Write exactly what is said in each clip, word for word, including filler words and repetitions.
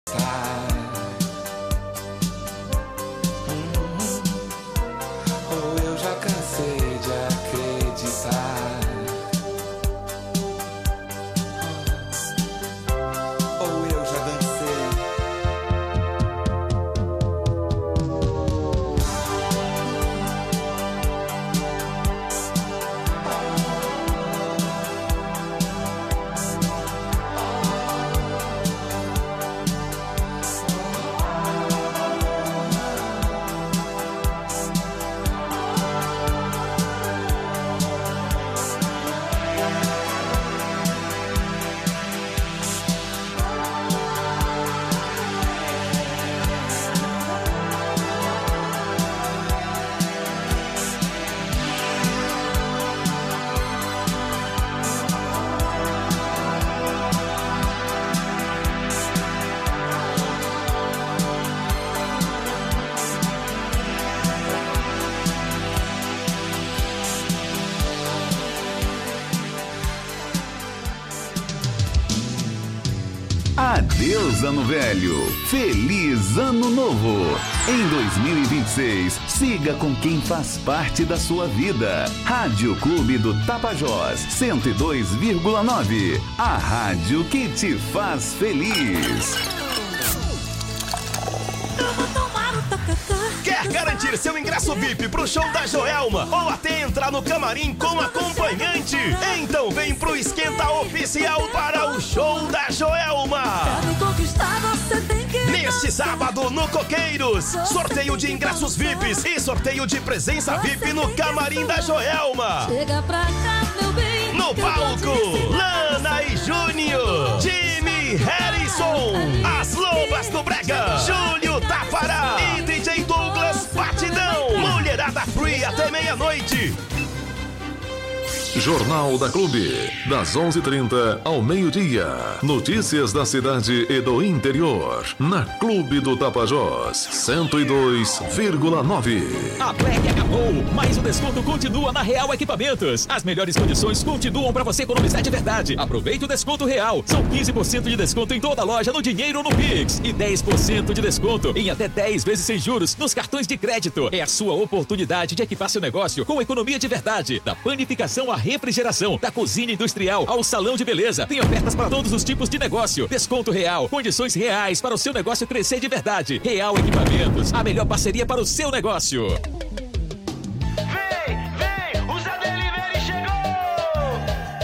Ou eu já cansei de acreditar. Ou eu já dancei. Adeus, ano velho. Feliz ano novo. Em dois mil e vinte e seis, siga com quem faz parte da sua vida. Rádio Clube do Tapajós, cento e dois vírgula nove. A rádio que te faz feliz. Quer garantir seu ingresso V I P pro show da Joelma ou até entrar no camarim com acompanhante? Então vem pro Esquenta Oficial para o show da Joelma. Neste sábado no Coqueiros, sorteio de ingressos V I Ps e sorteio de presença V I P no camarim da Joelma. Chega pra cá, meu bem. No palco, Lana e Júnior, Jimmy Harrison, As Lobas do Brega, Júlio Tafará e D J Douglas Batidão. Mulherada Free até meia-noite. Jornal da Clube, das onze e trinta ao meio-dia. Notícias da cidade e do interior, na Clube do Tapajós, cento e dois vírgula nove. A Black acabou, mas o desconto continua na Real Equipamentos. As melhores condições continuam para você economizar de verdade. Aproveite o desconto real. São quinze por cento de desconto em toda a loja no dinheiro ou no Pix. E dez por cento de desconto em até dez vezes sem juros nos cartões de crédito. É a sua oportunidade de equipar seu negócio com economia de verdade. Da panificação à refrigeração, da cozinha industrial ao salão de beleza. Tem ofertas para todos os tipos de negócio. Desconto real, condições reais para o seu negócio crescer de verdade. Real Equipamentos, a melhor parceria para o seu negócio. Vem, vem, o Zé Delivery chegou!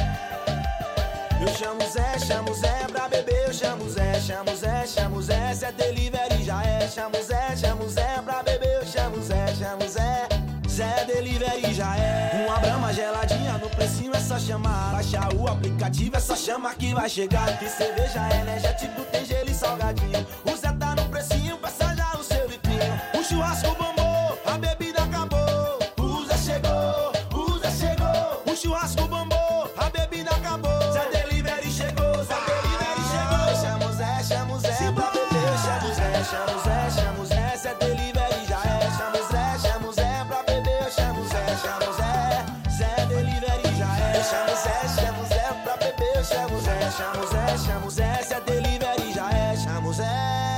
Eu chamo Zé, chamo Zé pra beber. Eu chamo Zé, chamo Zé, chamo Zé. Zé Delivery já é. Chamo Zé, chamo Zé pra beber. Eu chamo Zé, chamo Zé. Zé Delivery já é. Uma brama geladinha no precinho é só chamar. Baixar o aplicativo é só chamar que vai chegar. Que cerveja energético tem gelo e salgadinho. O Zé tá no precinho, peça já o seu vitrinho. O churrasco bombou, a bebida acabou. O Zé chegou, o Zé chegou. O churrasco bombou, a bebida acabou. Zé Delivery chegou, Zé Delivery chegou. Chama o Zé, chama o Zé pra beber. Chama o Zé, chama o Zé, chama o Zé. Zé Delivery já é. Chama o Zé, chama o Zé pra beber. Eu chamo o Zé, chamo o Zé. Zé Delivery já é. Eu chamo o Zé, chamo o Zé pra beber. Eu chamo o Zé, chamo o Zé, chamo o Zé. Zé Delivery já é. Chamo o Zé.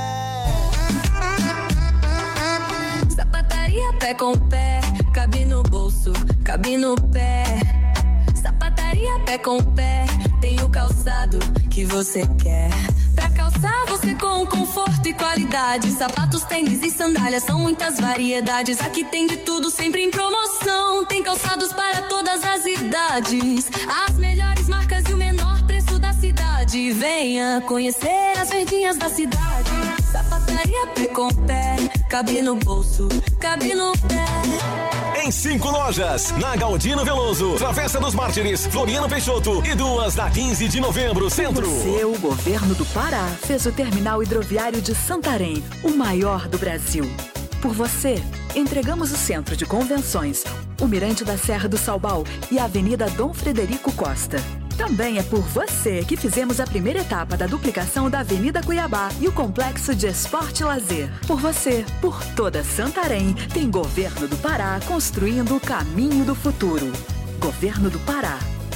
Sapataria pé com pé, cabe no bolso, cabe no pé. Sapataria pé com pé, tem o calçado que você quer. Pra calçar você com conforto e qualidade. Sapatos, tênis e sandálias, são muitas variedades. Aqui tem de tudo, sempre em promoção. Tem calçados para todas as idades. As melhores marcas e o menor preço da cidade. Venha conhecer as verdinhas da cidade. Sapataria pé com pé, cabe no bolso, cabe no pé. Em cinco lojas, na Galdino Veloso, Travessa dos Mártires, Floriano Peixoto e duas na quinze de novembro, Centro. Você, o governo do Pará, fez o terminal hidroviário de Santarém, o maior do Brasil. Por você, entregamos o Centro de Convenções, o Mirante da Serra do Salbal e a Avenida Dom Frederico Costa. Também é por você que fizemos a primeira etapa da duplicação da Avenida Cuiabá e o Complexo de Esporte e Lazer. Por você, por toda Santarém, tem Governo do Pará construindo o caminho do futuro. Governo do Pará,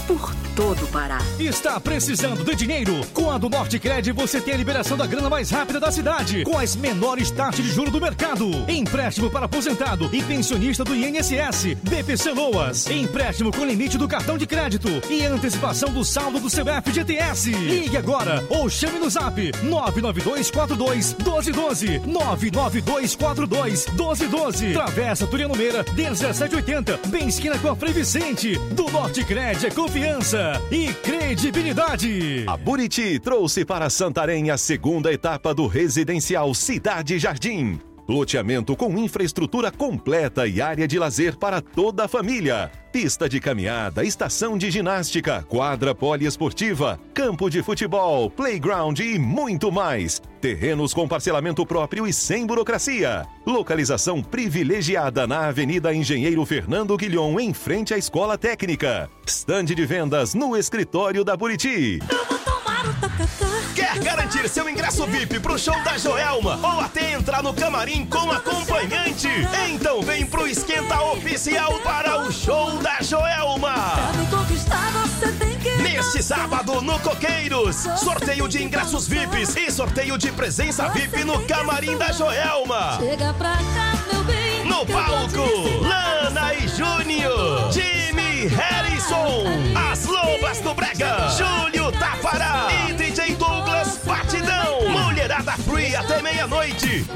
por todo o Pará. Está precisando de dinheiro? Com a do Nortecred você tem a liberação da grana mais rápida da cidade, com as menores taxas de juros do mercado. Empréstimo para aposentado e pensionista do I N S S, B P C Loas. Empréstimo com limite do cartão de crédito e antecipação do saldo do seu F G T S. Ligue agora ou chame no zap nove nove dois quatro dois um dois um dois, nove nove dois quatro dois um dois um dois. Travessa Turiano Meira dezessete oitenta, bem esquina com a Frei Vicente. Do Nortecred é confiança e credibilidade. A Buriti trouxe para Santarém a segunda etapa do residencial Cidade Jardim. Loteamento com infraestrutura completa e área de lazer para toda a família. Pista de caminhada, estação de ginástica, quadra poliesportiva, campo de futebol, playground e muito mais. Terrenos com parcelamento próprio e sem burocracia. Localização privilegiada na Avenida Engenheiro Fernando Guilhom, em frente à Escola Técnica. Estande de vendas no escritório da Buriti. Eu vou tomar o tacacá. Quer garantir seu ingresso V I P pro show da Joelma ou até entrar no camarim com acompanhante? Então vem pro Esquenta Oficial para o show da Joelma. Pra me conquistar você tem que... Neste sábado no Coqueiros, sorteio de ingressos V I Ps e sorteio de presença V I P no camarim da Joelma. Chega pra cá, meu bem. No palco, Lana e Júnior, Jimmy Harrison, As Lobas do Brega, Júlio Tafará e D J Douglas Batidão. Mulherada Free até meia-noite.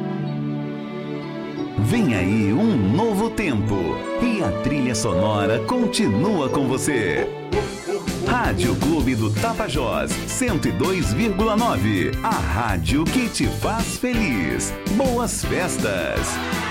Vem aí um novo tempo e a trilha sonora continua com você. Rádio Clube do Tapajós, cento e dois vírgula nove. A rádio que te faz feliz. Boas festas.